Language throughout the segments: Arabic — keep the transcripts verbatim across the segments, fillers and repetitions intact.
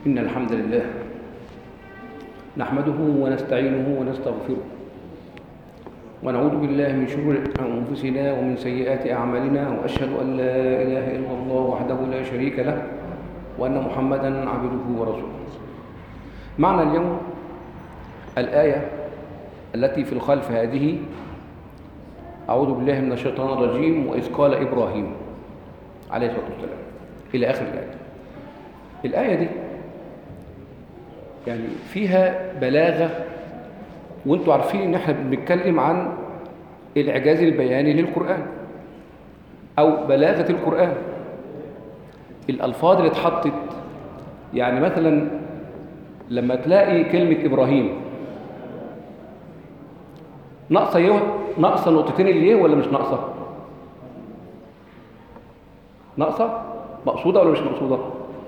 إن الحمد لله نحمده ونستعينه ونستغفره ونعوذ بالله من شرور أنفسنا ومن سيئات أعمالنا، وأشهد أن لا إله إلا الله وحده لا شريك له وأن محمدًا عبده ورسوله. معنى اليوم الآية التي في الخلف هذه: أعوذ بالله من الشيطان الرجيم وإذ قال إبراهيم عليه الصلاة والسلام إلى آخر الآية. الآية دي يعني فيها بلاغة، وانتوا عارفين ان احنا بنتكلم عن الإعجاز البياني للقرآن أو بلاغة القرآن. الألفاظ اللي اتحطت، يعني مثلا لما تلاقي كلمة إبراهيم ناقصة ايه؟ ناقصة نقطتين اللي ايه ولا مش ناقصة؟ ناقصة؟ مقصودة ولا مش مقصودة؟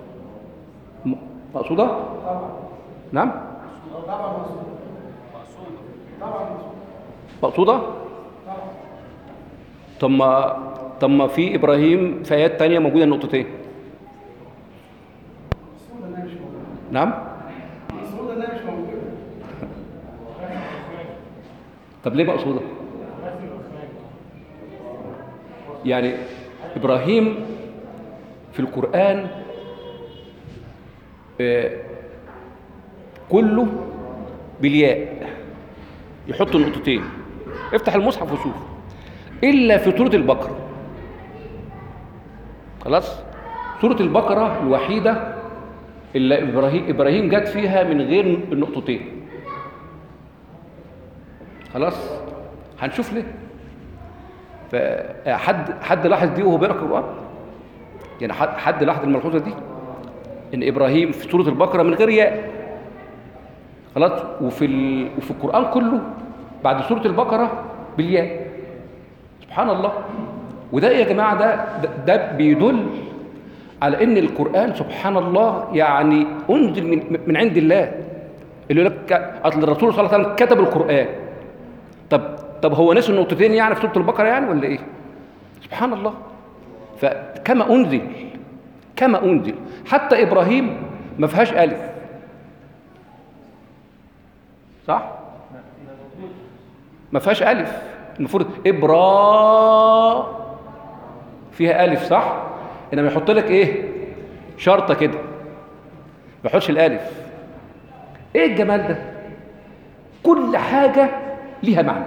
مقصودة؟ نعم؟ طبعا مقصودة. طبعا مقصودة؟ طب ما طب ما في إبراهيم في آيات تانية موجودة النقطتين. مقصودة انها مش موجودة. نعم؟ مقصودة انها مش موجودة. طب ليه مقصودة؟ يعني إبراهيم في القرآن آه كله بالياء، يحط النقطتين. افتح المصحف وشوف، إلا في سورة البقرة. خلاص؟ سورة البقرة الوحيدة اللي إبراهيم إبراهيم جت فيها من غير النقطتين. خلاص؟ هنشوف ليه. فحد حد لاحظ دي وهو بيقرأ القرآن؟ يعني حد حد لاحظ الملحوظة دي؟ إن إبراهيم في سورة البقرة من غير ياء. خلاص؟ وفي ال... وفي القرآن كله بعد سورة البقرة بالياء. سبحان الله. وده يا جماعة ده, ده ده بيدل على إن القرآن سبحان الله يعني أنزل من من عند الله. اللي يقول لك أصل الرسول صلى الله عليه وسلم كتب القرآن. طب طب هو نسي النقطتين يعني في سورة البقرة يعني ولا إيه؟ سبحان الله. فكما أنزل كما أنزل حتى إبراهيم ما فيهاش ألف، صح؟ ما فيهاش ألف. المفروض إبرا فيها ألف، صح؟ إنما يحط لك إيه؟ شرطة كده، ما يحطش الألف. إيه الجمال ده؟ كل حاجة ليها معنى.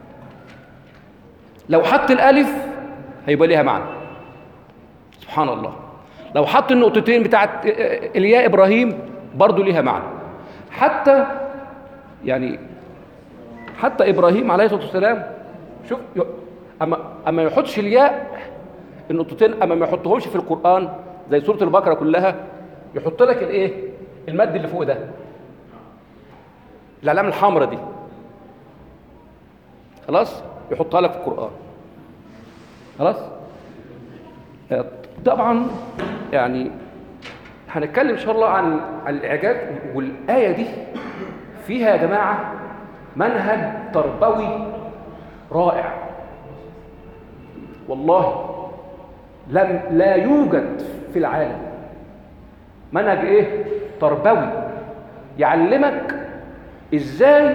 لو حط الألف هيبقى ليها معنى. سبحان الله. لو حط النقطتين بتاعت الياء إبراهيم برضو ليها معنى. حتى يعني حتى إبراهيم عليه الصلاة والسلام، شوف أما أما ما يحطش الياء النقطتين، أما ما يحطهمش في القرآن زي سورة البقرة كلها، يحط لك الإيه؟ المد اللي فوق ده، العلامة الحمراء دي. خلاص؟ يحطها لك في القرآن. خلاص؟ طبعا يعني هنتكلم إن شاء الله عن عن الإعجاز. والآية دي فيها يا جماعة منهج تربوي رائع والله، لم لا يوجد في العالم. منهج ايه؟ تربوي يعلمك ازاي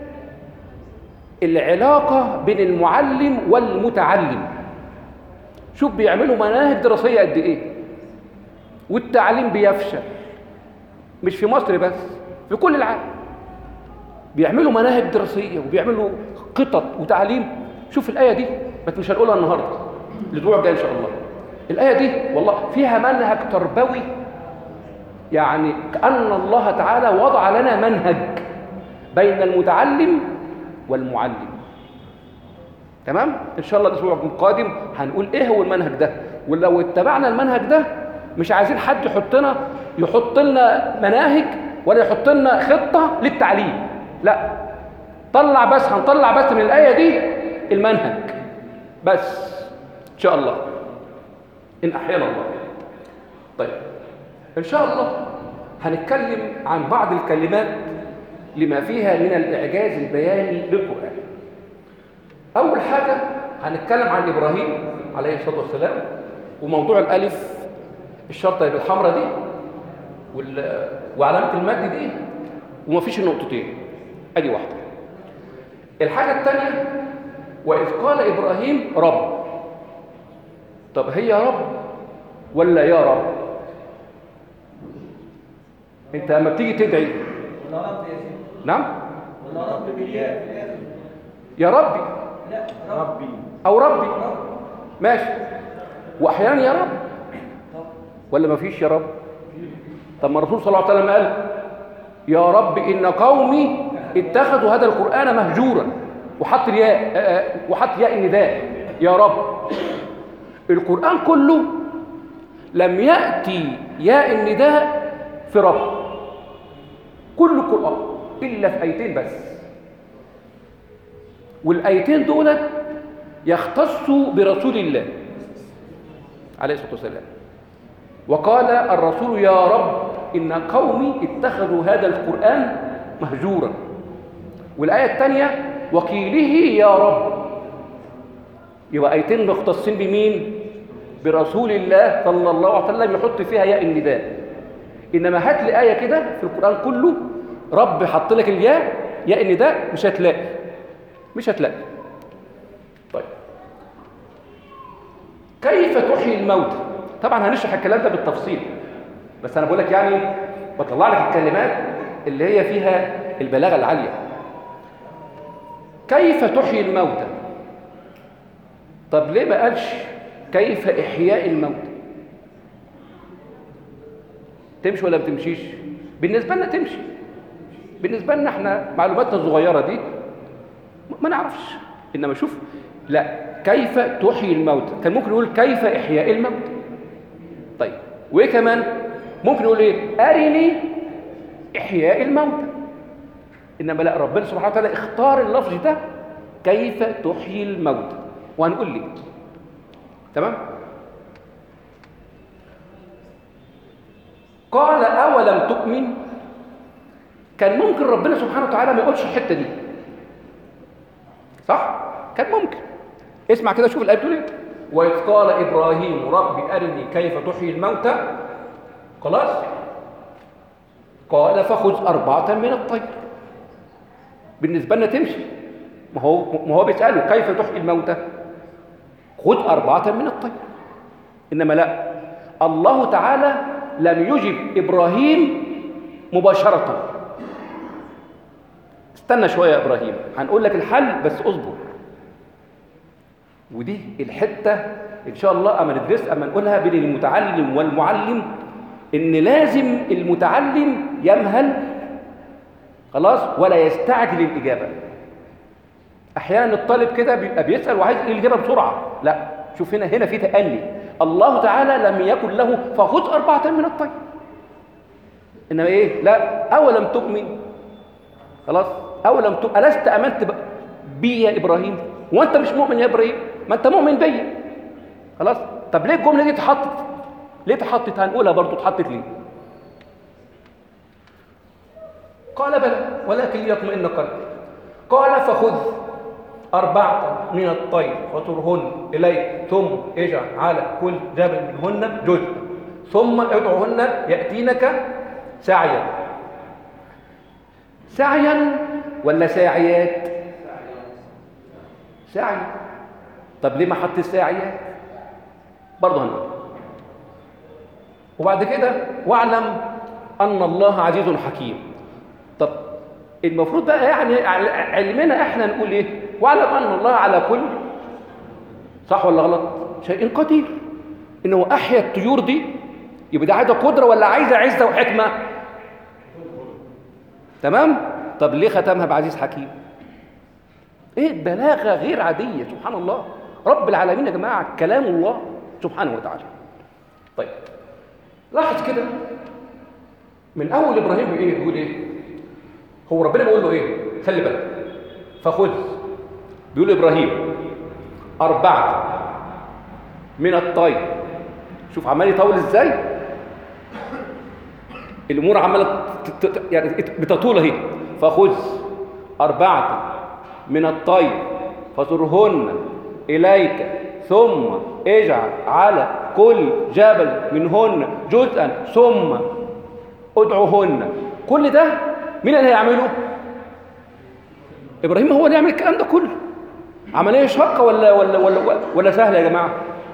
العلاقة بين المعلم والمتعلم. شوف بيعملوا مناهج دراسية قد ايه، والتعليم بيفشل مش في مصر بس، في كل العالم بيعملوا مناهج دراسية وبيعملوا خطط وتعليم. شوف الآية دي، بس مش هنقولها النهاردة، الأسبوع الجاي إن شاء الله. الآية دي والله فيها منهج تربوي، يعني كأن الله تعالى وضع لنا منهج بين المتعلم والمعلم. تمام؟ إن شاء الله الأسبوع القادم هنقول إيه هو المنهج ده، ولو اتبعنا المنهج ده مش عايزين حد يحطنا يحط لنا مناهج ولا يحط لنا خطة للتعليم. لا، طلع بس هنطلع بس من الآية دي المنهج بس إن شاء الله إن أحيانا الله. طيب إن شاء الله هنتكلم عن بعض الكلمات لما فيها من الإعجاز البياني للقرآن. أول حاجة هنتكلم عن إبراهيم عليه الصلاة والسلام، وموضوع الألف الشرطة بالحمراء دي وعلامة المد دي ومفيش النقطتين. ادي واحدة. الحاجة الثانية وإذ قال إبراهيم رب. طب هي رب ولا يا رب؟ انت لما بتيجي تدعي ولا رب يا سيدي. نعم ولا رب بالياء في الاخر. يا ربي لا ربي او ربي ماشي، واحيانا يا رب ولا ما فيش يا رب؟ طب ما الرسول صلى الله عليه وسلم قال يا رب ان قومي اتخذوا هذا القران مهجورا، وحط الياء وحط ياء النداء يا رب. القران كله لم ياتي ياء النداء في رب، كل القرآن إلا في آيتين بس، والآيتين دول يختصوا برسول الله عليه الصلاة والسلام. وقال الرسول يا رب إن قومي اتخذوا هذا القرآن مهجورا. والآية الثانية وقيله يا رب. يبقى آيتين مختصين بمين؟ برسول الله صلى الله عليه وسلم، يحط فيها ياء النداء. إنما هات لي آية كده في القرآن كله رب حط لك الياء ياء النداء، مش هتلاقي مش هتلاقي. طيب كيف تحيي الموتى؟ طبعا هنشرح الكلام ده بالتفصيل، بس أنا بقول لك يعني بطلع لك الكلمات اللي هي فيها البلاغة العالية. كيف تحيي الموتى؟ طب ليه ما قالش كيف إحياء الموتى؟ تمشي ولا ما بتمشيش؟ بالنسبة لنا تمشي، بالنسبة لنا احنا معلوماتنا الصغيرة دي ما نعرفش. إنما شوف لا، كيف تحيي الموتى؟ كان ممكن يقول كيف إحياء الموتى. طيب وإيه كمان؟ ممكن يقول إيه؟ أرني إحياء الموتى. إنما لا، ربنا سبحانه وتعالى اختار اللفظ ده كيف تحيي الموتى، وهنقول ليه. تمام؟ قال أولم تؤمن. كان ممكن ربنا سبحانه وتعالى ما يقولش الحتة دي، صح؟ كان ممكن. اسمع كده، شوف الآية بتقول إيه؟ وإذ قال إبراهيم رب أرني كيف تحيي الموتى. خلاص؟ قال فخذ أربعة من الطير. بالنسبة لنا تمشي، ما هو ما هو بيسأله كيف تحيي الموتى؟ خذ أربعة من الطير. إنما لا، الله تعالى لم يجب إبراهيم مباشرة. استنى شوية يا إبراهيم، هنقول لك الحل بس اصبر. ودي الحتة إن شاء الله أما ندرس أما نقولها بين المتعلم والمعلم، إن لازم المتعلم يمهل خلاص ولا يستعجل الإجابة. أحيانا الطالب كده بيبقى بيسأل وعايز الإجابة بسرعة. لا، شوف هنا هنا في تأني. الله تعالى لم يكن له فخذ أربعة من الطير. إنما إيه؟ لا، أولم تؤمن. خلاص، أولم تؤمن. ألست أمنت بي يا إبراهيم؟ وأنت مش مؤمن يا إبراهيم؟ ما أنت مؤمن بي. خلاص، طب ليه الجملة دي اتحطت؟ ليه اتحطت؟ هنقولها برضو اتحطت ليه. قال بلى ولكن ليطمئن قلبي. قال فخذ أربعة من الطير وطرهن إليك ثم اجعل على كل جبل منهن جزء ثم ادعوهن يأتينك سعيا. سعيا ولا ساعيات؟ سعيا. طب ليه ما حط الساعيات؟ برضه هنقول. وبعد كده واعلم أن الله عزيز حكيم. طب المفروض بقى يعني علمنا احنا نقول ايه؟ واعلم ان الله على كل، صح ولا غلط؟ شيء قدير. انه احيا الطيور دي، يبقى ده عايزه قدره ولا عايزه عزه وحكمه؟ تمام؟ طب ليه ختمها بعزيز حكيم؟ ايه بلاغه غير عاديه، سبحان الله. رب العالمين يا جماعه كلام الله سبحانه وتعالى. طيب لاحظ كده من اول ابراهيم بايه؟ بيقول ايه؟ هو ربنا بيقول له ايه؟ خلي بالك. فخذ، بيقول ابراهيم أربعة من الطير. شوف عمال يطول ازاي؟ الامور عماله يعني بتطول اهي. فخذ أربعة من الطير فصرهن إليك ثم اجعل على كل جبل منهن جزءا ثم ادعوهن. كل ده مين اللي هيعمله؟ ابراهيم هو اللي يعمل الكلام ده كله. عمليه شاقه ولا ولا ولا ولا سهله يا جماعه؟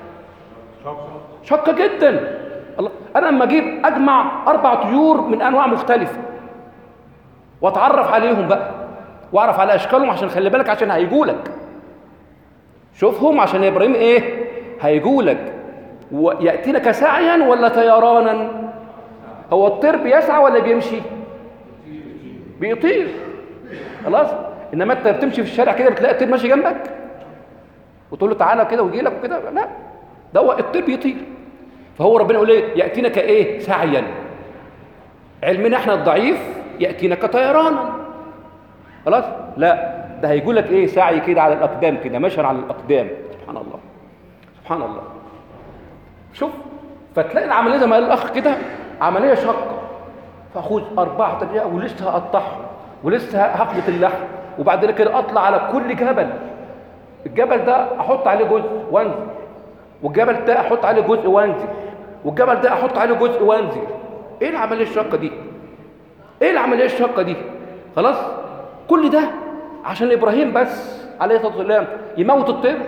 شاقه جدا. الله، انا لما اجيب اجمع اربع طيور من انواع مختلفه واتعرف عليهم بقى واعرف على اشكالهم، عشان خلي بالك عشان هيجولك. شوفهم عشان يا ابراهيم ايه؟ هيجولك. وياتينك سعيا ولا طيرانا؟ هو الطير بيسعى ولا بيمشي؟ بيطير. خلاص. انما انت بتمشي في الشارع كده بتلاقي الطير ماشي جنبك وتقول له تعالى كده ويجي لك وكده؟ لا، ده هو الطير بيطير. فهو ربنا يقول ايه؟ ياتينك ايه؟ سعيا. علمنا احنا الضعيف ياتينك طيرانا. خلاص. لا، ده هيقول لك ايه؟ سعي كده على الاقدام كده، مشى على الاقدام. سبحان الله سبحان الله. شوف، فتلاقي العمليه زي ما قال الاخ كده عمليه شاقه. فاخد اربعه دقائق ولسه هقطعهم ولسه هخلط اللحم، وبعد كده اطلع على كل جبل. الجبل ده احط عليه جزء وانزل، والجبل ده احط عليه جزء وانزل، والجبل ده احط عليه جزء وانزل. ايه العمليه الشاقه دي؟ ايه العمليه الشاقه دي؟ خلاص. كل ده عشان ابراهيم بس عليه الصلاه والسلام يموت الطير.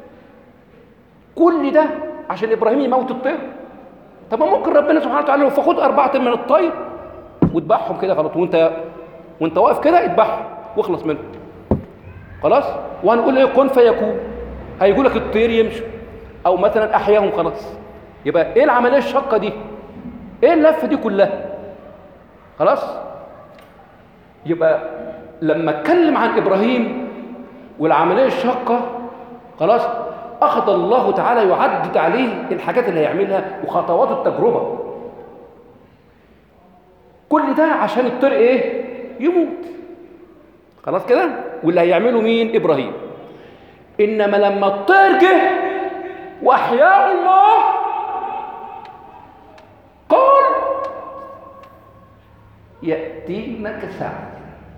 كل ده عشان ابراهيم يموت الطير. طب ما ممكن ربنا سبحانه وتعالى فخد اربعه من الطير وذبحهم كده خلاص، وانت وانت واقف كده اذبحهم واخلص منهم. خلاص. وهنقول ايه؟ كن فيكون. هيقول لك الطير يمشي، او مثلا احياهم. خلاص. يبقى ايه العمليه الشاقه دي؟ ايه اللفه دي كلها؟ خلاص. يبقى لما اتكلم عن ابراهيم والعمليه الشاقه، خلاص، اخذ الله تعالى يعدد عليه الحاجات اللي هيعملها وخطوات التجربه. كل ده عشان الطير ايه؟ يموت. خلاص كده. واللي هيعمله مين؟ ابراهيم. انما لما الطير جه واحياء الله قال ياتينك سعي.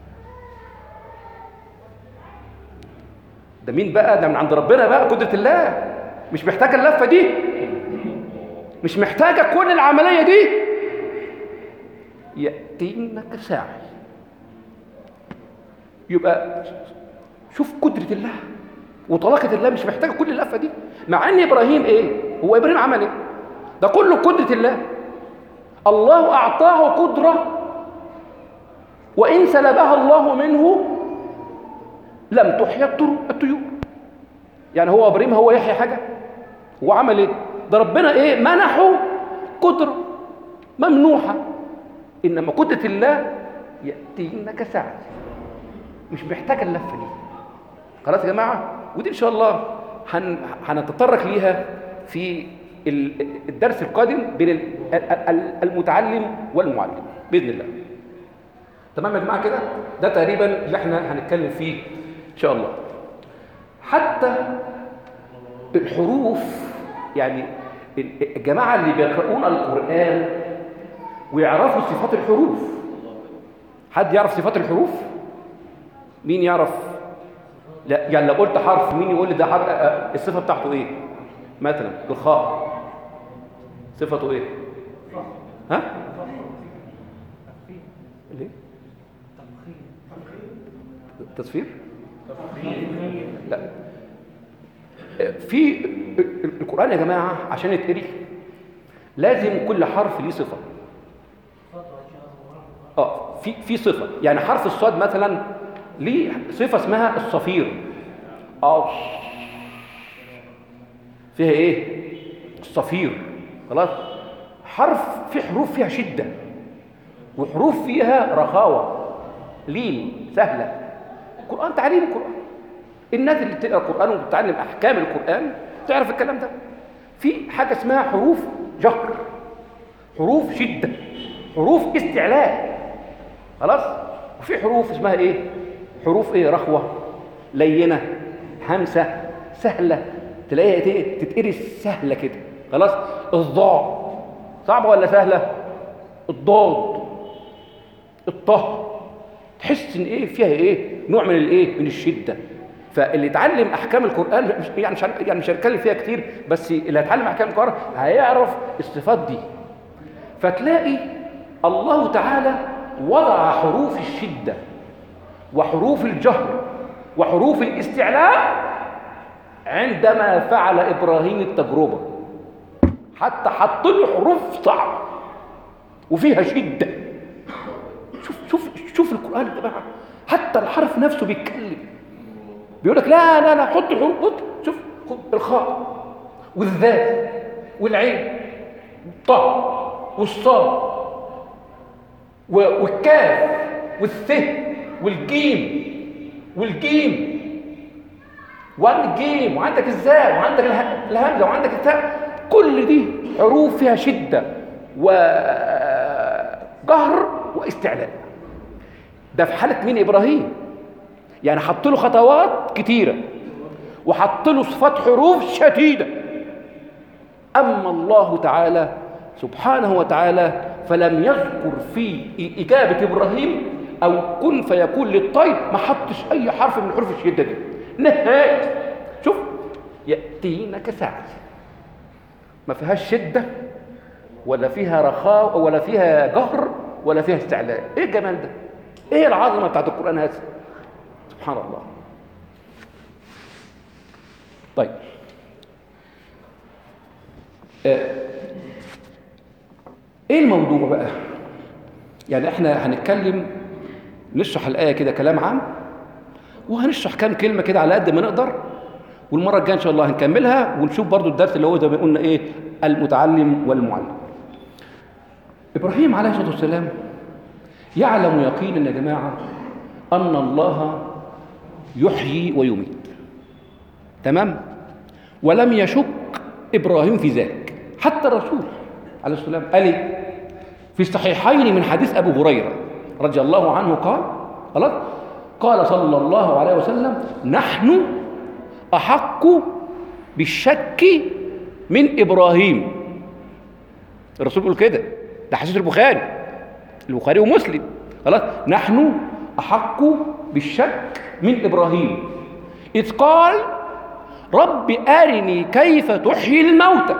ده مين بقى؟ ده من عند ربنا بقى، قدرة الله. مش محتاجة اللفة دي، مش محتاجة كل العملية دي. يأتينك ساعي. يبقى شوف قدرة الله وطلاقة الله، مش محتاجة كل اللفة دي. مع ان ابراهيم ايه؟ هو ابراهيم عمل ايه؟ ده كله قدرة الله. الله اعطاه قدرة، وان سلبها الله منه لم تحيا الطيور. يعني هو ابراهيم هو يحيى حاجه؟ هو عمل ايه؟ ده ربنا ايه؟ منحه قدره ممنوحه. انما قدره الله ياتينك ساعه، مش محتاجه اللفه دي. خلاص يا جماعه. ودي ان شاء الله هن... هنتطرق ليها في الدرس القادم بين المتعلم والمعلم باذن الله. تمام يا جماعه كده؟ ده تقريبا اللي احنا هنتكلم فيه ان شاء الله. حتى الحروف، يعني الجماعه اللي بيقرؤون القرآن ويعرفوا صفات الحروف. حد يعرف صفات الحروف؟ مين يعرف؟ لا، يعني لو قلت حرف مين يقول لي ده حرف الصفه بتاعته ايه؟ مثلا الخاء صفته ايه؟ ها؟ ليه؟ تصفير؟ لا. في القرآن يا جماعة عشان يتقري لازم كل حرف ليه صفة. اه في في صفة. يعني حرف الصاد مثلا ليه صفة اسمها الصفير. اه فيها ايه؟ الصفير. خلاص. حرف في حروف فيها شدة وحروف فيها رخاوة، لين، سهلة. القرآن تعليم القرآن. الناس اللي بتقرا القرآن وبتتعلم أحكام القرآن تعرف الكلام ده. في حاجة اسمها حروف جهر، حروف شدة، حروف استعلاء. خلاص. وفي حروف اسمها ايه؟ حروف ايه؟ رخوة، لينة، همسة، سهلة، تلاقيها تتقري سهلة كده. خلاص. الضاء صعبة ولا سهلة؟ الضاد، الطه، تحس ان ايه فيها ايه؟ نوع من الايه؟ من الشده. فاللي يتعلم احكام القران مش يعني مش يعني مش هنتكلم فيها كتير، بس اللي هيتعلم احكام القران هيعرف الصفات دي. فتلاقي الله تعالى وضع حروف الشدة وحروف الجهر وحروف الاستعلاء عندما فعل إبراهيم التجربة، حتى حط له حروف صعبة وفيها شدة. شوف شوف شوف القرآن يا جماعة، حتى الحرف نفسه بيتكلم، بيقول لك لا لا لا حط حروف. شوف الخاء والذال والعين والطاء والصاد والكاف والث والجيم والجيم وعندك جيم وعندك الزاء وعندك الهمزه وعندك التاء، كل دي حروف فيها شده وجهر واستعلاء. ده في حاله مين؟ ابراهيم. يعني حط له خطوات كتيره وحط له صفات حروف شديده. اما الله تعالى سبحانه وتعالى فلم يذكر في اجابه ابراهيم او كن فيكون للطير، ما حطش اي حرف من حروف الشده دي نهائي. شوف ياتينك ساعه ما فيهاش شده ولا فيها رخاء ولا فيها جهر ولا فيها استعلاء. ايه الجمال ده؟ ايه العظمه بتاعت القران هذا؟ سبحان الله. طيب آه. ايه الموضوع بقى؟ يعني احنا هنتكلم نشرح الايه كده كلام عام، وهنشرح كام كلمه كده على قد ما نقدر، والمره الجايه ان شاء الله هنكملها ونشوف برضو الدرس اللي هو زي ما قلنا ايه، المتعلم والمعلم. ابراهيم عليه الصلاه والسلام يعلم يقينا يا جماعه ان الله يحيي ويميت، تمام؟ ولم يشك ابراهيم في ذلك. حتى الرسول عليه الصلاه والسلام قال في الصحيحين من حديث ابو هريره رضي الله عنه قال خلاص قال صلى الله عليه وسلم: نحن احق بالشك من ابراهيم. الرسول بيقول كده، ده حديث البخاري البخاري ومسلم. خلاص نحن احق بالشك من ابراهيم اذ قال: رب ارني كيف تحيي الموتى.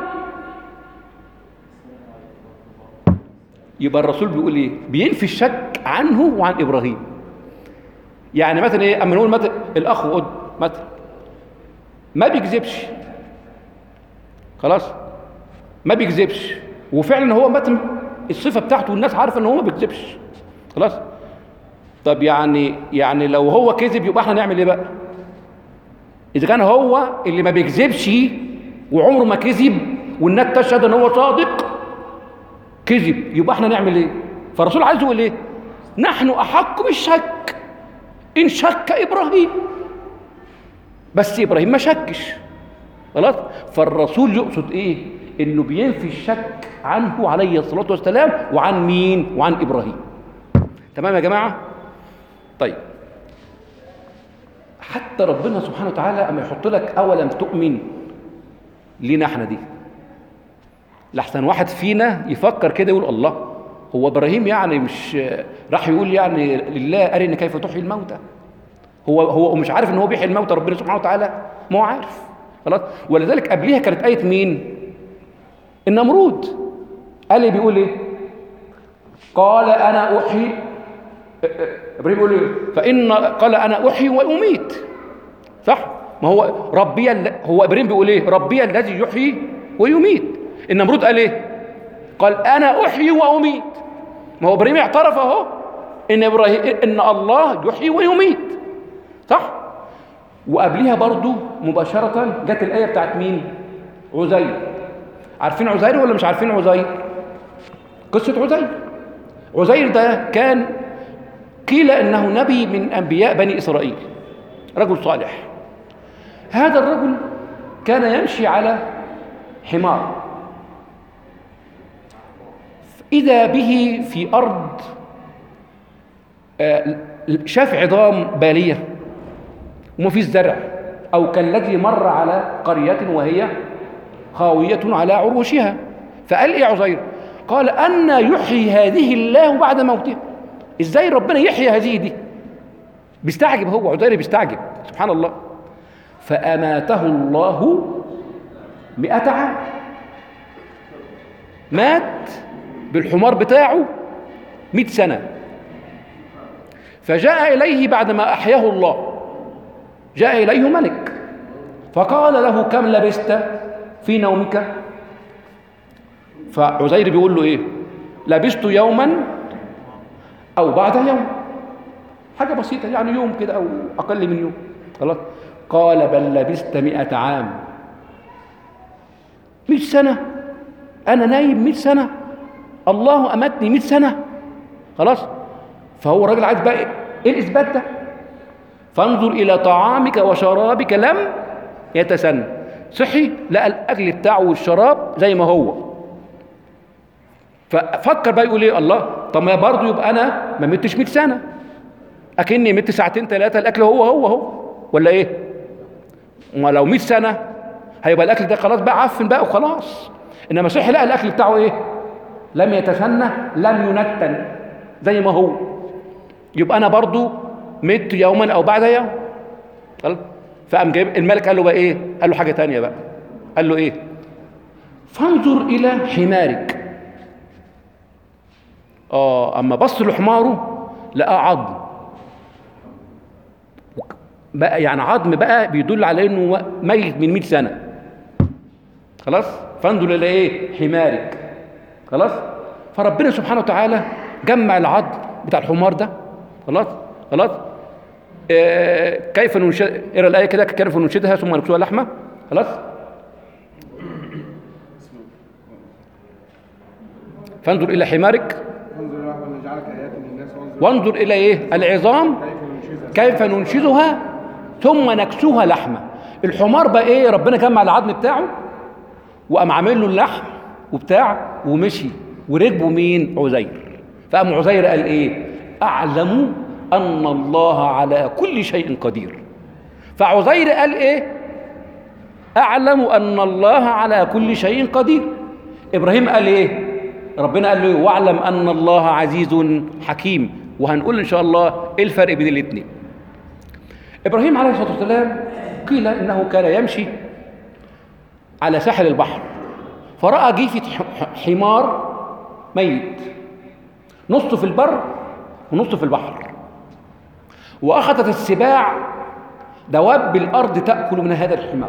يبقى الرسول بيقول ايه؟ بينفي الشك عنه وعن ابراهيم. يعني مثلا ايه؟ اما نقول مثلا الاخ قد مثلا ما بيكذبش، خلاص ما بيكذبش، وفعلا هو مثلا الصفه بتاعته والناس عارفه ان هو ما بيكذبش، خلاص. طب يعني يعني لو هو كذب يبقى احنا نعمل ايه بقى؟ اذا كان هو اللي ما بيكذبش وعمره ما كذب والناس تشهد ان هو صادق كذب، يبقى احنا نعمل ايه؟ فالرسول عايز يقول ايه؟ نحن احق بالشك ان شك ابراهيم، بس ابراهيم ما شكش، خلاص. فالرسول يقصد ايه؟ انه بينفي الشك عنه عليه الصلاه والسلام وعن مين؟ وعن ابراهيم. تمام يا جماعه؟ طيب حتى ربنا سبحانه وتعالى اما يحط لك اولم تؤمن لينا احنا دي، لحسن واحد فينا يفكر كده يقول الله، هو ابراهيم يعني مش راح يقول يعني لله ارني كيف تحيي الموتى؟ هو هو مش عارف ان هو بيحيي الموتى ربنا سبحانه وتعالى؟ ما هو عارف، خلاص. ولذلك قبليها كانت ايه مين؟ النمرود. قال لي بيقول ايه؟ قال انا احيي، ابراهيم بيقول ايه؟ فان قال انا احيي واميت، صح؟ ما هو ربي هو ابراهيم بيقول ايه؟ ربي الذي يحيي ويميت. النمرود قال ايه؟ قال انا احيي واميت. ما هو ابراهيم اعترف اهو ان ابراهيم ان الله يحيي ويميت، صح؟ وقبلها برضو مباشره جت الايه بتاعت مين؟ عزير. عارفين عزير ولا مش عارفين عزير؟ قصه عزير. عزير ده كان قيل انه نبي من انبياء بني اسرائيل، رجل صالح. هذا الرجل كان يمشي على حمار، إذا به في أرض شاف عظام بالية وما فيش زرع، أو كالذي مر على قرية وهي خاوية على عروشها. فقال إيه عزير؟ قال أن يحيي هذه الله بعد موتها. إزاي ربنا يحيي هذه دي؟ بيستعجب، هو عزير بيستعجب، سبحان الله. فأماته الله مئة عام، مات بالحمار بتاعه مئة سنة. فجاء إليه بعدما أحياه الله، جاء إليه ملك فقال له كم لبست في نومك؟ فعزير بيقول له إيه؟ لبست يوما أو بعد يوم، حاجة بسيطة يعني يوم كده أو أقل من يوم. خلاص. قال بل لبست مئة عام. مئة سنة أنا نايم مئة سنة، الله أمتني مئة سنة. خلاص. فهو الراجل عايز بقى إيه الإثبات ده؟ فانظر إلى طعامك وشرابك لم يتسنى. صحي لقى الأكل بتاعه والشراب زي ما هو، ففكر بقى يقول إيه؟ الله، طب ما برضه يبقى أنا ما متش مئة سنة، أكني مت ساعتين ثلاثة، الأكل هو هو هو ولا إيه؟ ما لو مئة سنة هيبقى الأكل ده خلاص بقى عفن بقى وخلاص. إنما صحي لقى الأكل بتاعه إيه؟ لم يتسنى، لم ينتن زي ما هو، يبقى أنا برضه مت يوما أو بعد يوم. خلاص. فقام جايب الملك قال له بقى إيه؟ قال له حاجة تانية بقى. قال له إيه؟ فانظر إلى حمارك. آه أما بص لحماره لقى عظم بقى، يعني عظم بقى بيدل على إنه ميت من مئة سنة. خلاص. فانظر إلى إيه؟ حمارك. خلاص. فربنا سبحانه وتعالى جمع العظم بتاع الحمار ده. خلاص. خلاص. آه كيف ننشد، اقرا الايه كده، كيف ننشدها ثم نكسوها لحمه. خلاص. فانظر الى حمارك وانظر الى ايه؟ العظام كيف ننشدها ثم نكسوها لحمه. الحمار بقى ايه؟ ربنا جمع العظم بتاعه وقام عامل له اللحم وبتاع ومشي وركبه مين؟ عزير. فقام عزير قال ايه؟ اعلم أن الله على كل شيء قدير. فعزير قال إيه؟ أعلم أن الله على كل شيء قدير. إبراهيم قال إيه؟ ربنا قال له واعلم أن الله عزيز حكيم. وهنقول إن شاء الله إيه الفرق بين الاثنين. إبراهيم عليه الصلاة والسلام قيل إنه كان يمشي على ساحل البحر، فرأى جيفة حمار ميت، نصه في البر ونصه في البحر، وأخذت السباع دواب الأرض تأكل من هذا الحمار،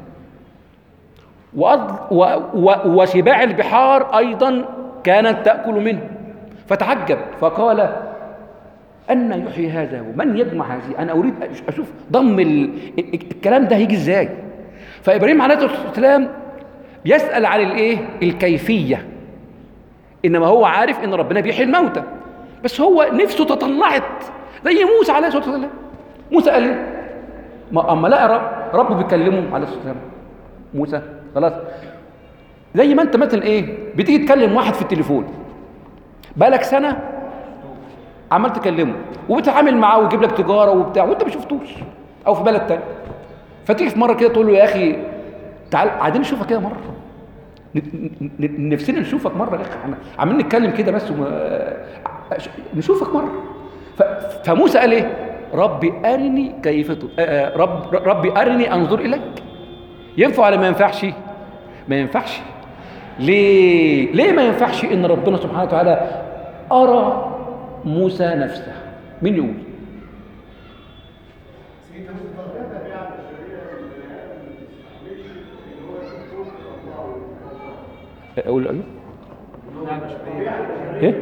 وسباع البحار أيضا كانت تأكل منه. فتعجب فقال أن يحيي هذا ومن يجمع هذه؟ أنا أريد أشوف ضم الكلام ده هيجي إزاي. فإبراهيم عليه الصلاة والسلام يسأل عن الإيه؟ الكيفية. إنما هو عارف إن ربنا بيحيي الموتى، بس هو نفسه تطلعت زي موسى عليه الصلاة والسلام. موسى قال ايه؟ ما اما لقى رب رب بيكلمه عليه الصلاة والسلام موسى. خلاص. زي ما انت مثلا ايه بتيجي تكلم واحد في التليفون بقالك سنة عمال تكلمه وبتعامل معاه ويجيب لك تجارة وبتاع وانت ما شفتوش، او في بلد تاني، فتيجي في مرة كده تقول له يا اخي تعال عايزين نشوفك كده مرة، نفسنا نشوفك مرة يا اخي، احنا عمالين نتكلم كده بس وما... نشوفك مرة. فموسى قال ايه؟ ربي أرني كيف رب ربي أرني أنظر إليك. ينفع ولا ما ينفعش؟ ما ينفعش. ليه؟ ليه ما ينفعش؟ إن ربنا سبحانه وتعالى أرى موسى نفسه. مين يقول؟ أقول أقول إيه؟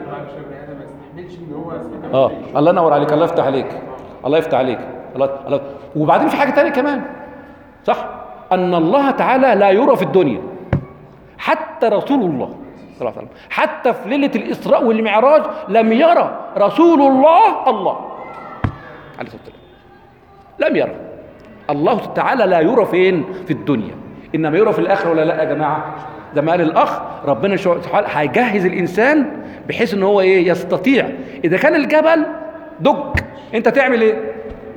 اه الله ينور عليك، الله يفتح عليك، الله يفتح عليك. الله الله. وبعدين في حاجه ثانيه كمان، صح؟ ان الله تعالى لا يرى في الدنيا. حتى رسول الله صلى الله عليه وسلم حتى في ليله الاسراء والمعراج لم يرى رسول الله الله عليه الصلاه والسلام، لم يرى. الله تعالى لا يرى فين؟ في الدنيا، انما يرى في الاخره. ولا لا يا جماعه؟ زي ما قال الاخ، ربنا سبحانه هيجهز الانسان بحيث ان هو ايه؟ يستطيع. اذا كان الجبل دك انت تعمل ايه؟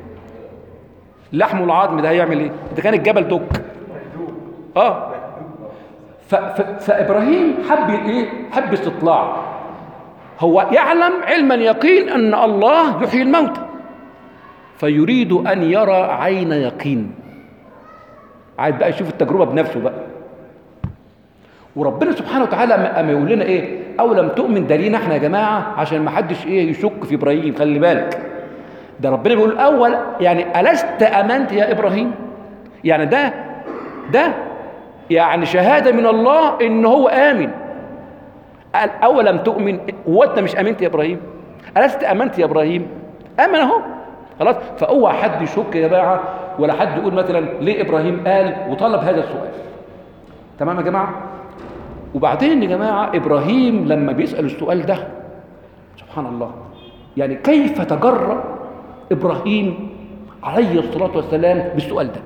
اللحم والعظم ده هيعمل ايه؟ اذا كان الجبل دك اه ف... ف... فابراهيم حب ايه؟ حب استطلاع. هو يعلم علما يقين ان الله يحيي الموتى، فيريد ان يرى عين يقين، عايز بقى يشوف التجربه بنفسه بقى. وربنا سبحانه وتعالى اما يقول لنا ايه؟ أولم تؤمن ده لينا احنا يا جماعة عشان ما حدش ايه يشك في إبراهيم. خلي بالك ده ربنا بيقول أول يعني ألست أمنت يا إبراهيم، يعني ده ده يعني شهادة من الله إن هو آمن. قال أولم تؤمن، هو أنت مش آمنت يا إبراهيم؟ ألست أمنت يا إبراهيم؟ آمن أهو خلاص. فأوعى حد يشك يا جماعة، ولا حد يقول مثلا ليه إبراهيم قال وطلب هذا السؤال. تمام يا جماعة؟ وبعدين يا جماعة إبراهيم لما بيسأل السؤال ده سبحان الله، يعني كيف تجرأ إبراهيم عليه الصلاة والسلام بالسؤال ده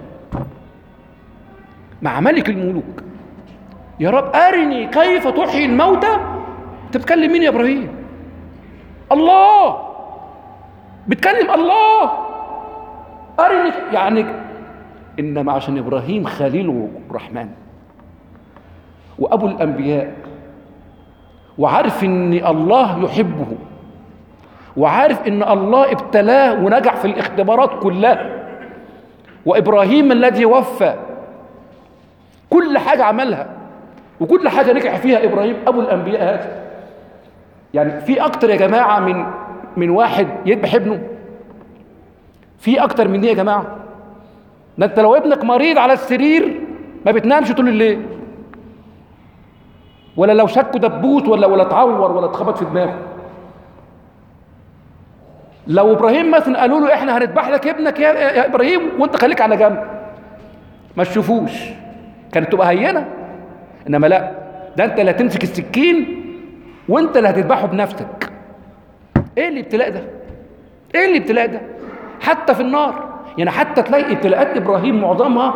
مع ملك الملوك؟ يا رب أرني كيف تحيي الموتى. أنت بتكلم مين يا إبراهيم؟ الله، بتكلم الله، أرني. يعني إنما عشان إبراهيم خليل الرحمن وأبو الأنبياء، وعارف إن الله يحبه، وعارف إن الله ابتلاه ونجح في الاختبارات كلها، وإبراهيم الذي وفى كل حاجة عملها وكل حاجة نجح فيها إبراهيم أبو الأنبياء هذا. يعني في أكتر يا جماعة من من واحد يذبح ابنه؟ في أكتر من دي يا جماعة؟ ده أنت لو ابنك مريض على السرير ما بتنامش طول الليل، ولا لو شكه دبوس ولا ولا اتعور ولا اتخبط في دماغه. لو ابراهيم مثلا قالوا له احنا هنذبح لك ابنك يا, يا ابراهيم وانت خليك على جنب ما تشوفوش، كانت تبقى هينه. انما لا، ده انت اللي هتمسك السكين وانت اللي هتذبحه بنفسك. ايه الابتلاء ده؟ ايه الابتلاء ده؟ حتى في النار، يعني حتى تلاقي ابتلاءات ابراهيم معظمها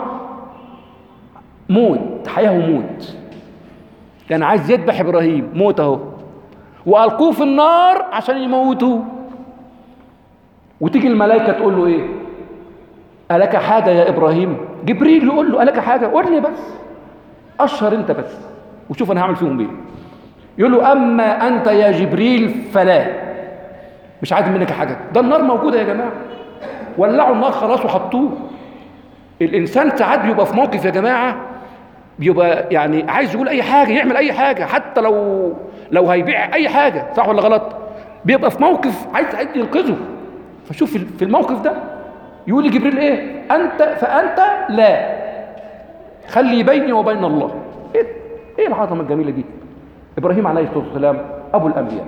موت، حياه وموت. كان عايز يذبح ابراهيم، موت اهو، والقوه في النار عشان يموتوه. وتيجي الملائكه تقول له ايه؟ الك حاجه يا ابراهيم؟ جبريل يقول له الك حاجه؟ قول لي بس، اشهر انت بس وشوف انا هعمل فيهم ايه. يقول له اما انت يا جبريل فلا، مش عايز منك حاجه. ده النار موجوده يا جماعه، ولعوا النار خلاص وحطوه. الانسان ساعات بيبقى في موقف يا جماعه بيبقى يعني عايز يقول اي حاجه، يعمل اي حاجه، حتى لو لو هيبيع اي حاجه، صح ولا غلط؟ بيبقى في موقف عايز عايز ينقذه. فشوف في الموقف ده يقول لي جبريل ايه؟ انت فانت لا، خلي بيني وبين الله. ايه ايه العظمه الجميله دي؟ ابراهيم عليه الصلاه والسلام ابو الانبياء.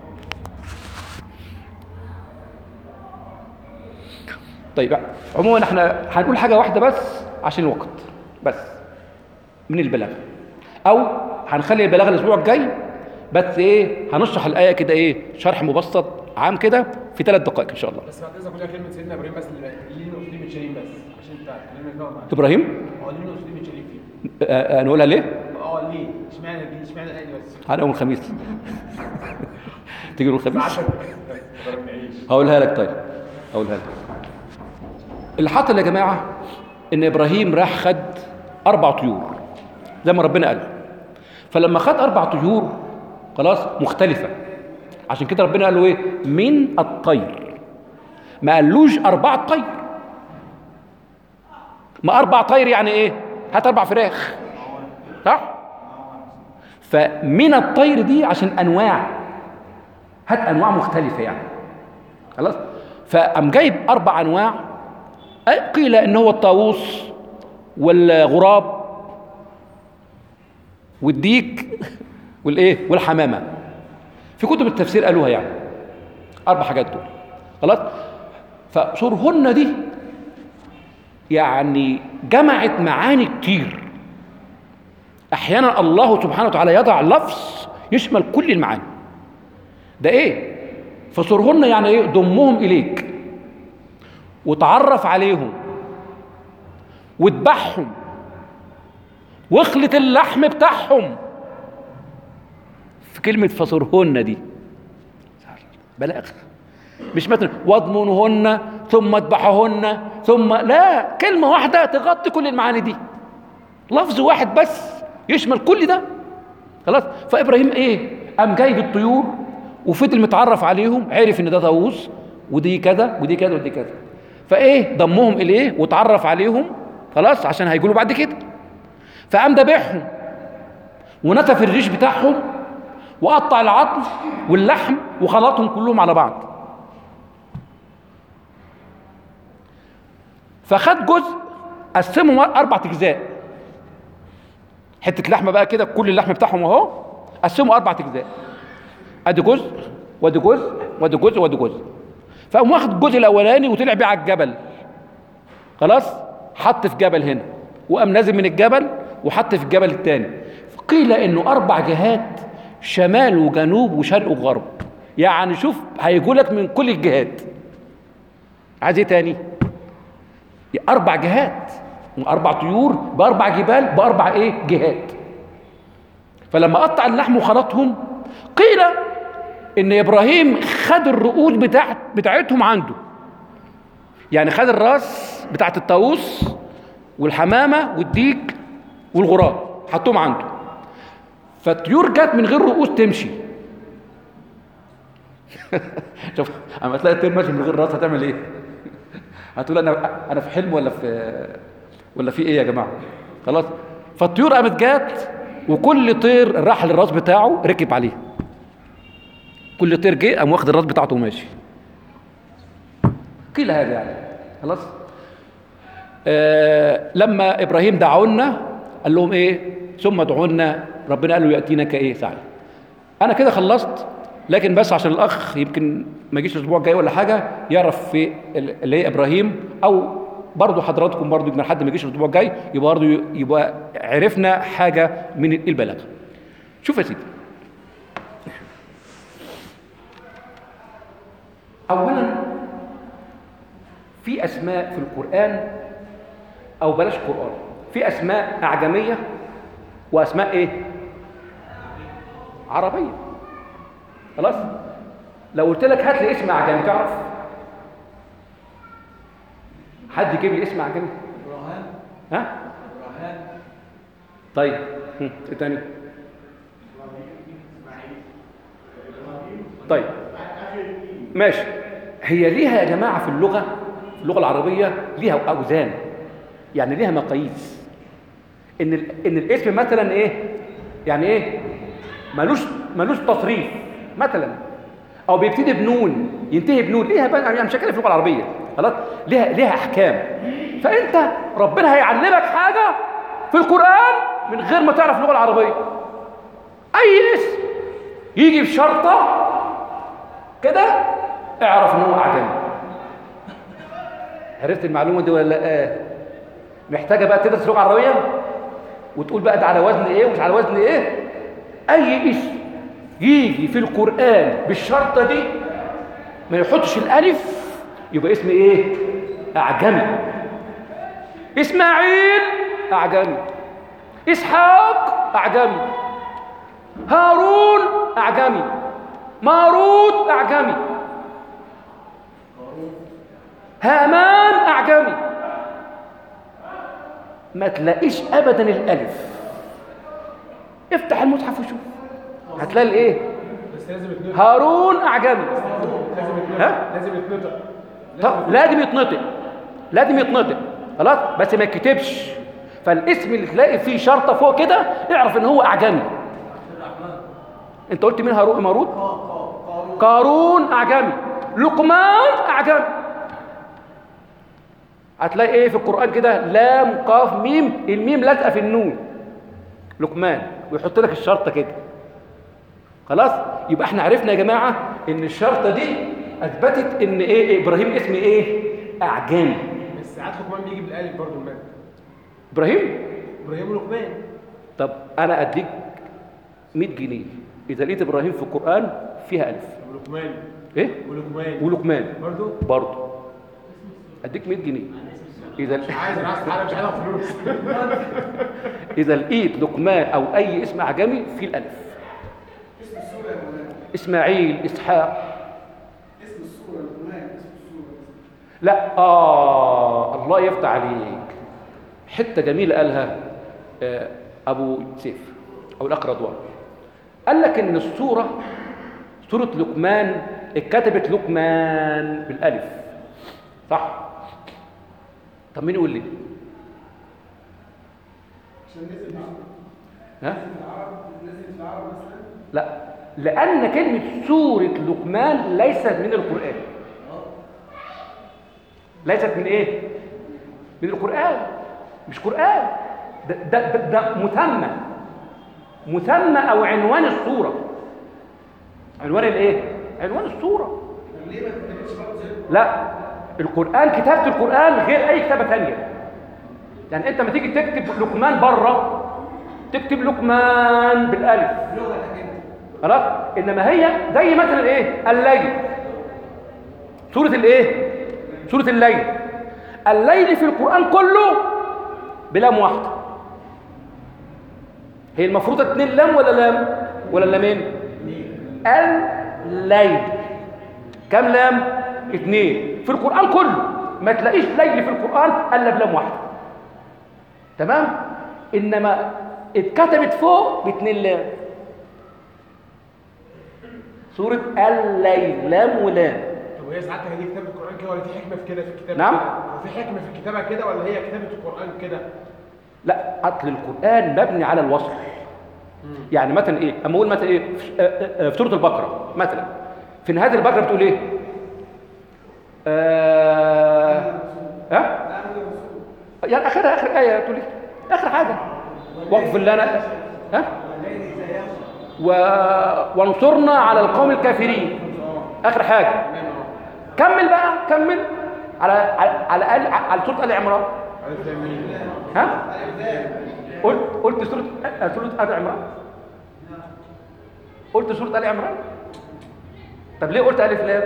طيب عموما احنا هنقول حاجه واحده بس عشان الوقت بس من البلاغه، او هنخلي البلاغه الاسبوع الجاي بس ايه، هنشرح الايه كده ايه شرح مبسط عام كده في ثلاث دقائق ان شاء الله. بس بعد اذا كلها كلمه سيدنا ابراهيم بس اللي له اسلوب شريف بس عشان انت كلمه فيها معاك. ابراهيم اه اللي له اسلوب شريف فيه. آه آه نقولها ليه؟ اه ليه؟ اشمعنى دي؟ اشمعنى الايه دي بس؟ على يوم الخميس. تيجي يوم الخميس هقولها لك. طيب هقولها لك. اللي حصل يا جماعه ان ابراهيم راح خد اربع طيور زي ما ربنا قال. فلما خد اربع طيور خلاص مختلفه، عشان كده ربنا قال له ايه؟ من الطير، ما قالوش اربع طير. ما اربع طير يعني ايه؟ هات اربع فراخ، صح؟ فمن الطير دي عشان انواع، هات انواع مختلفه يعني، خلاص. فقام جايب اربع انواع، قيل ان هو الطاووس والغراب والديك والايه والحمامه. في كتب التفسير قالوها يعني اربع حاجات دول، خلاص. فصورهن دي يعني جمعت معاني كتير. احيانا الله سبحانه وتعالى يضع لفظ يشمل كل المعاني. ده ايه؟ فصورهن يعني ايه؟ ضمهم اليك وتعرف عليهم واذبحهم واخلط اللحم بتاعهم. في كلمة فصورهن دي بلاغ، مش مثلا واضمنهن ثم اذبحهن ثم، لا، كلمة واحدة تغطي كل المعاني دي، لفظ واحد بس يشمل كل ده، خلاص. فإبراهيم ايه؟ قام جايب الطيور وفضل متعرف عليهم، عرف ان ده طاووس ودي كذا ودي كذا ودي كذا، فايه ضمهم اليه وتعرف عليهم، خلاص، عشان هيقولوا بعد كده. فقام ذبحهم ونتف الريش بتاعهم وقطع العظم واللحم وخلطهم كلهم على بعض. فخد جزء قسمهم اربع اجزاء، حته لحمه بقى كده، كل اللحم بتاعهم اهو قسموا اربع اجزاء، ادي جزء وادي جزء وادي جزء وادي جزء. فقام واخد الجزء الاولاني وطلع بيه على الجبل، خلاص حط في جبل هنا، وقام نازل من الجبل وحط في الجبل الثاني. قيل انه اربع جهات، شمال وجنوب وشرق وغرب، يعني شوف هيجوا لك من كل الجهات. عايز ايه تاني؟ اربع جهات، اربع طيور باربع جبال باربع ايه جهات. فلما قطع اللحم وخلطهم قيل ان ابراهيم خد الرؤوس بتاعت بتاعتهم عنده، يعني خد الراس بتاعت الطاووس والحمامه والديك والغراب حطهم عنده. فالطيور جت من غير رؤوس تمشي. شوف اما تلاقي الطير ماشي من غير راس هتعمل ايه؟ هتقول انا انا في حلم ولا في ولا في ايه يا جماعه؟ خلاص. فالطيور قامت جات وكل طير راح للراس بتاعه ركب عليه، كل طير جه قام واخد الراس بتاعته وماشي. قيل هذا يعني خلاص. آه لما ابراهيم دعونا قال لهم ايه؟ ثم ادعونا، ربنا قال له ياتينا كايه سعي. انا كده خلصت، لكن بس عشان الاخ يمكن ما يجيش الاسبوع الجاي ولا حاجه يعرف في اللي هي ابراهيم، او برضه حضراتكم برضه يمكن حد ما يجيش الاسبوع الجاي يبقى برضه يبقى عرفنا حاجه من البلاغه. شوف يا سيدي، اولا في اسماء في القران، او بلاش قران، في اسماء اعجميه واسماء ايه؟ عربيه. خلاص. لو قلت لك هات لي اسم اعجمي تعرف؟ حد يجيب لي اسم اعجمي؟ ابراهيم. ها؟ ابراهيم. طيب ايه تاني؟ طيب ماشي. هي ليها يا جماعه في اللغه، في اللغه العربيه ليها اوزان، يعني ليها مقاييس. ان ان الاسم مثلا ايه؟ يعني ايه؟ ملوش ملوش تصريف مثلا، او بيبتدي بنون ينتهي بنون، ليها بقى يعني مش هتكلم في اللغه العربيه خلاص، ليها ليها احكام. فانت ربنا هيعلمك حاجه في القران من غير ما تعرف اللغه العربيه. اي اسم يجي بشرطه كده اعرف ان هو اعجمي. عرفت المعلومه دي ولا لا؟ محتاجه بقى تدرس لغه عربيه وتقول بقى ده على وزن ايه ومش على وزن ايه. اي اسم يجي في القرآن بالشرطة دي ما يحطش الألف يبقى اسم إيه؟ أعجمي. إسماعيل أعجمي، إسحاق أعجمي، هارون أعجمي، ماروت أعجمي، هامان أعجمي. ما تلاقيش أبدا الألف. افتح المصحف وشوف هتلاقي الايه؟ بس لازم يتنطق. هارون اعجمي. لازم يتنطق. ها؟ لازم يتنطق. طب لازم يتنطق، لازم يتنطق خلاص، بس ما يتكتبش. فالاسم اللي تلاقي فيه شرطه فوق كده اعرف ان هو اعجمي. انت قلت مين؟ هارون ماروت؟ قارون اعجمي، لقمان اعجمي. هتلاقي ايه في القران كده؟ لام قاف ميم، الميم لازقه في النون، لقمان، ويحط لك الشرطه كده خلاص. يبقى احنا عرفنا يا جماعه ان الشرطه دي اثبتت ان ايه؟ ابراهيم اسم ايه؟ اعجمي. بس ساعات لقمان بيجي بالالف برضه المد. ابراهيم ابراهيم ولقمان. طب انا اديك مية جنيه اذا لقيت ابراهيم في القران فيها الف. ولقمان. ايه؟ ولقمان. ولقمان برضه؟ برضه اديك مية جنيه اذا مش عايز، انا عايز حاجه، مش عايز فلوس. اذا لقيت لقمان او اي اسم اعجمي فيه الالف. اسم السورة يا مولانا. اسماعيل، اسحاق. اسم السورة يا مولانا. اسم السورة. لا اه الله يفتح عليك، حته جميله قالها آه ابو سيف او الاخ رضوان. قال لك ان السوره سوره لقمان اتكتبت لقمان بالالف صح؟ طب مين يقول لي؟ عشان نزل في العرب. ها؟ نزل في العرب. نزل في العرب مثلا. لا لأن كلمة سورة لقمان ليست من القرآن. ليست من إيه؟ من القرآن، مش قرآن. ده, ده, ده, ده مسمى مسمى أو عنوان السورة. عنوان الإيه؟ عنوان السورة. ليه ما تكتبش برضه زي لا، القرآن كتابة القرآن غير أي كتابة تانية. يعني أنت ما تيجي تكتب لقمان بره تكتب لقمان بالألف لغتك انت؟ خلاص. إنما هي زي مثلا إيه؟ الليل. سورة الإيه؟ سورة الليل. الليل في القرآن كله بلام واحدة. هي المفروض اتنين لام ولا لام ولا لامين؟ الليل كم لام؟ اتنين. في القرآن كله ما تلاقيش ليل في القرآن الا بلام واحدة. تمام؟ انما اتكتبت فوق باتنين لام. سورة الليل لام ولام. طب وهي ساعتها هي دي كتابة القرآن كده ولا في حكمة في كده في الكتابة؟ نعم؟ كده؟ في حكمة في الكتابة كده ولا هي كتابة القرآن كده؟ لا، اصل القرآن مبني على الوصف. يعني مثلا ايه؟ اما اقول مثلا ايه في سورة البقرة مثلا، في نهاية البقرة بتقول ايه؟ آه... ها؟ يعني اخرها اخر آية بتقول ايه؟ اخر حاجة واغفر لنا ها؟ و... وانصرنا على القوم الكافرين. اخر حاجة. كمل بقى كمل على على على, على, على سورة آل عمران. ها؟ قلت قلت سورة سورة آل عمران. قلت سورة آل عمران. طب ليه قلت ألف لام؟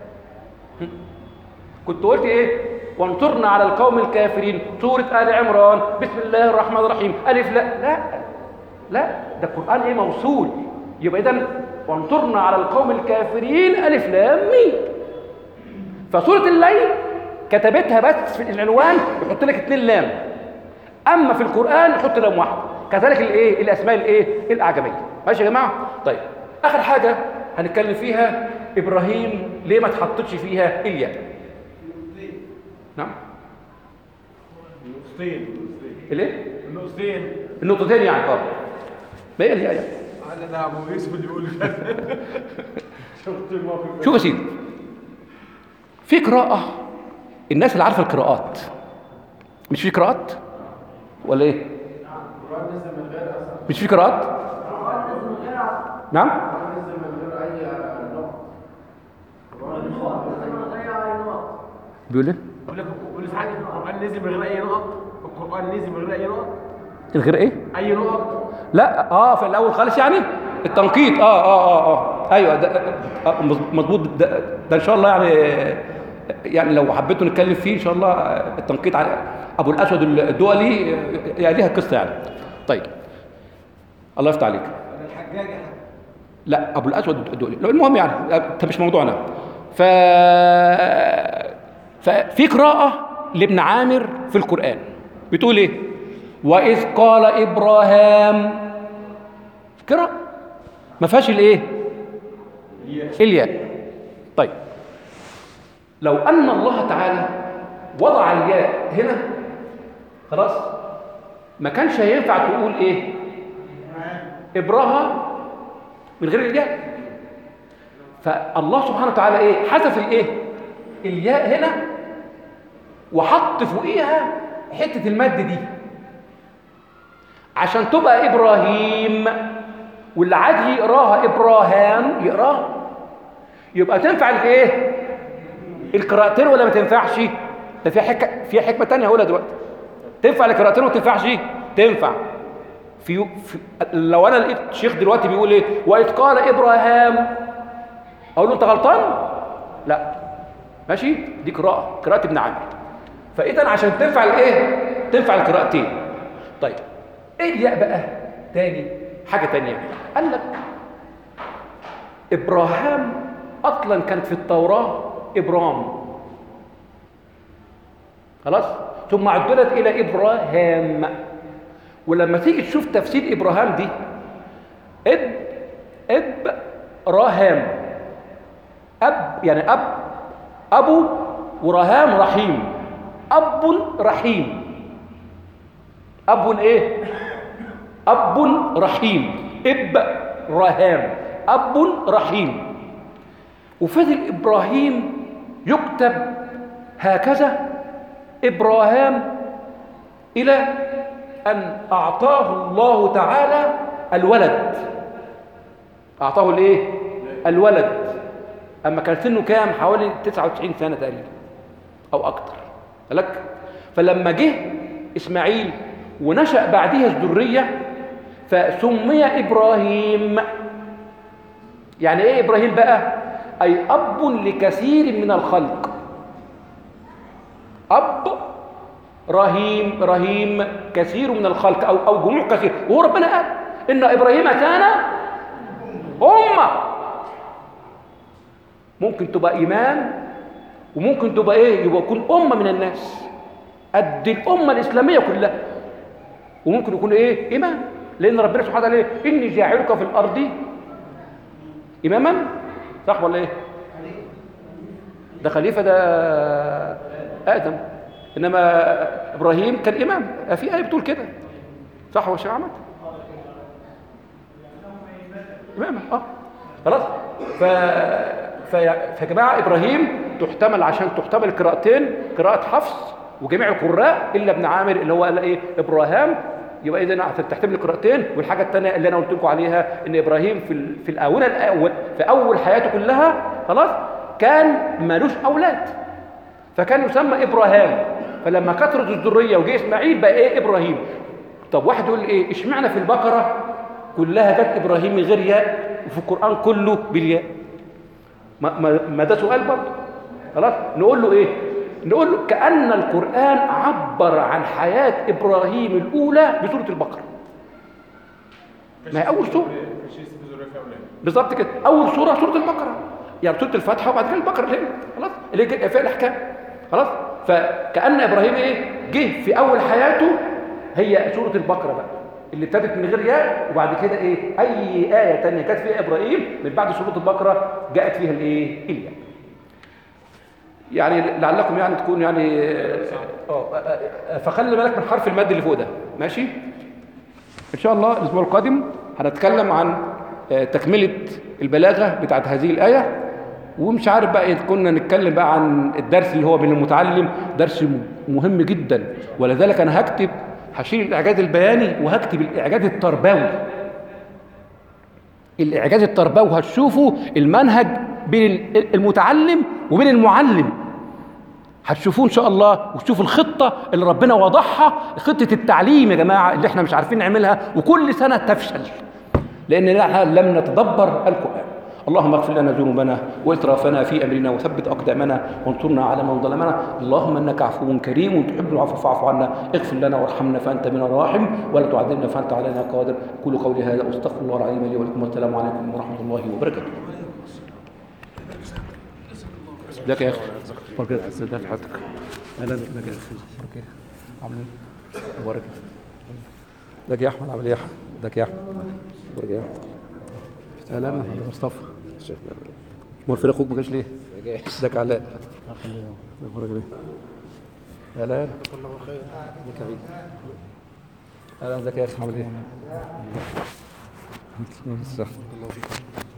كنت قلت ايه؟ وانصرنا على القوم الكافرين. سورة آل عمران بسم الله الرحمن الرحيم ألف لا لا لا، ده القرآن ايه؟ موصول. يبقى إذن وانصرنا على القوم الكافرين ألف لام ميم. فسورة الليل كتبتها بس في العنوان يحط لك اتنين لام، اما في القرآن يحط لام واحدة. كذلك الايه؟ الاسماء الايه؟ الاعجمية. ماشي يا جماعة؟ طيب اخر حاجة هنتكلم فيها ابراهيم ليه ما تحطتش فيها الياء؟ نعم؟ النقطتين الايه؟ النقطتين النقطتين يعني اه ما هي الياء يعني. هذا ده ابو يوسف اللي بيقول كده. شفت الموقف؟ شوف يا سيدي، في قراءة الناس اللي عارفة القراءات، مش في قراءات ولا ايه؟ مش في قراءات؟ نعم؟ بيقول ايه؟ بقول لك بقول ساعات القرآن نزل من غير اي نقط. القرآن نزل من غير اي نقط. من غير ايه؟ اي نقط. لا اه في الاول خالص يعني التنقيط. اه اه اه اه ايوه ده آه مظبوط. ده, ده ان شاء الله يعني يعني لو حبيتوا نتكلم فيه ان شاء الله التنقيط على ابو الاسود الدولي يعني ليها قصه يعني. طيب الله يفتح عليك. الحجاج يا حاج. لا ابو الاسود الدولي. المهم يعني ده مش موضوعنا. ف ففي قراءه لابن عامر في القران بتقول ايه؟ واذ قال ابراهام. قراءه ما فيهاش الايه؟ الياء. طيب لو ان الله تعالى وضع الياء هنا خلاص ما كانش هينفع تقول ايه؟ ابراهام من غير الياء. فالله سبحانه وتعالى ايه؟ حذف الايه؟ الياء هنا وحط فوقيها حته المد دي عشان تبقى ابراهيم، واللي عادي يقراها ابراهام يقراها. يبقى تنفع الايه؟ القراءتين ولا ما تنفعش؟ ده في حكمه في حكمه ثانيه هقولها دلوقتي. تنفع القراءتين ولا ما تنفعش؟ تنفع. في, في لو انا لقيت شيخ دلوقتي بيقول ايه؟ واذ قال ابراهام، اقول له انت غلطان؟ لا ماشي، دي قراءه قراءه ابن عامر. فاذا عشان تنفع الايه؟ تنفع القراءتين. طيب ايه الياء بقى؟ تاني حاجه تانيه قال لك ابراهام اصلا كانت في التوراه ابرام خلاص، ثم عدلت الى ابراهام. ولما تيجي تشوف تفسير ابراهام دي اب اب راهام، اب يعني اب ابو ورهام رحيم، اب رحيم. اب ايه؟ اب رحيم. اب رهام أب رحيم. وفضل إبراهيم يكتب هكذا إبراهام إلى أن أعطاه الله تعالى الولد. أعطاه الإيه؟ الولد. أما كان سنه كام؟ حوالي تسعة وتسعين سنة تقريبا أو أكتر لك. فلما جه إسماعيل ونشأ بعدها الذرية فسمي إبراهيم. يعني إيه إبراهيم بقى؟ أي أب لكثير من الخلق. أب رحيم، رحيم كثير من الخلق أو أو جموع كثير. وهو ربنا قال إن إبراهيم كان أمة. ممكن تبقى إمام وممكن تبقى إيه؟ يبقى يكون أمة من الناس قد الأمة الإسلامية كلها. وممكن يكون إيه؟ إمام، لأن ربنا سبحانه وتعالى إني جاعلك في الأرض إماما. صح ولا إيه؟ ده خليفة، ده آدم، إنما إبراهيم كان إمام. في آية بتقول كده، صح ولا شيخ أحمد؟ إماما أه خلاص. ف فيا جماعة إبراهيم تحتمل عشان تحتمل قراءتين، قراءة حفص وجميع القراء إلا ابن عامر اللي هو قال إيه؟ إبراهام. يبقى إذا تحتمل القراءتين. والحاجة الثانية اللي أنا قلت لكم عليها إن إبراهيم في في الآونة الأول في أول حياته كلها خلاص كان مالوش أولاد، فكان يسمى إبراهام. فلما كثرت الذرية وجه إسماعيل بقى إيه؟ إبراهيم. طب واحد يقول إيه؟ إشمعنى في البقرة كلها جت إبراهيم من غير ياء وفي القرآن كله بالياء؟ ما, ما, ما ده سؤال برضه. خلاص نقول له إيه؟ نقول له كأن القرآن عبر عن حياة إبراهيم الأولى بسورة البقرة. ما هي أول سورة بالظبط كده، أول سورة سورة البقرة، يعني سورة الفاتحة وبعد كده البقرة اللي خلاص اللي فيها الأحكام. خلاص فكأن إبراهيم إيه؟ جه في أول حياته هي سورة البقرة بقى اللي ابتدت من غير ياء، وبعد كده إيه؟ أي آية تانية كانت فيها إبراهيم من بعد سورة البقرة جاءت فيها الإيه؟ الياء. يعني لعلكم يعني تكون يعني اه فخلي بالك من حرف المد اللي فوق ده. ماشي ان شاء الله. الاسبوع القادم هنتكلم عن تكمله البلاغه بتاعت هذه الايه. ومش عارف بقى إيه، كنا نتكلم بقى عن الدرس اللي هو من المتعلم، درس مهم جدا. ولذلك انا هكتب، هشيل الاعجاز البياني وهكتب الاعجاز التربوي. الاعجاز التربوي هتشوفوا المنهج بين المتعلم وبين المعلم، هتشوفوه ان شاء الله. وتشوفوا الخطه اللي ربنا وضعها، خطه التعليم يا جماعه اللي احنا مش عارفين نعملها وكل سنه تفشل لاننا لم نتدبر القران. اللهم اغفر لنا ذنوبنا واسرافنا في امرنا وثبت اقدامنا وانصرنا على من ظلمنا. اللهم انك عفو كريم تحب العفو فاعف عنا. اغفر لنا وارحمنا فانت بنا الراحم ولا تعذبنا فانت علينا قادر. كل قولي هذا واستغفر الله العظيم لي ولكم والسلام عليكم ورحمه الله وبركاته. ازيك يا اخي؟ بركة ازيك حضرتك؟ اهلا بك يا اخي. بركة عامل ايه؟ بركة. ازيك يا احمد؟ عامل ايه يا احمد؟ ازيك يا احمد؟ بركة يا احمد. اهلا يا مصطفى. امال فين اخوك ما جاش ليه؟ ازيك علاء؟ بركة ليه؟ اهلا. الله خير. ازيك يا حبيبي؟ اهلا ازيك يا اخي؟ عامل ايه؟ الله فيك.